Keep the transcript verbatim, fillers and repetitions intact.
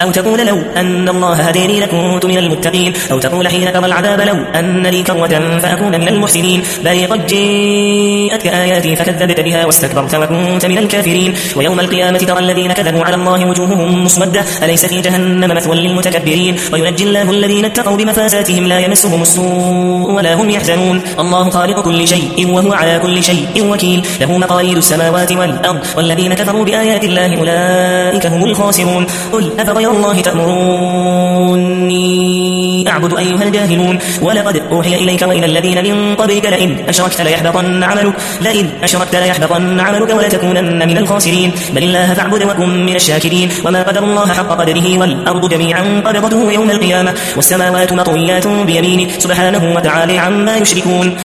أو تقول لو أن الله هديني لكنت من المتقين، أو تقول حين ترى العذاب لو أن لي كرة فأكون من المحسنين، بل قد جاءتك آياتي فكذبت بها واستكبرت وكنت من الكافرين. ويوم القيامة ترى الذين كذبوا على الله وجوههم مسودة أليس في جهنم مثوى للمتكبرين. وينجي الله الذين اتقوا بمفازاتهم لا يمسهم السوء ولا هم يحزنون. الله خالق كل شيء وهو على كل شيء وكيل، له مقاليد السماوات والأرض، والذين كفروا بآيات الله أولئك هم الخاسرون. قل أفغير الله تأمروني أعبد أيها الجاهلون؟ ولقد أوحي إليك وإلى الذين من قبلك لئن أشركت ليحبطن عملك لئن أشركت ليحبطن عملك ولتكونن من الخاسرين. بل الله فاعبد وكن من الشاكرين. وما قدر الله حق قدره والأرض جميعا قبضته يوم القيامة والسماوات مطويات بيمينه سبحانه وتعالى عما يشركون.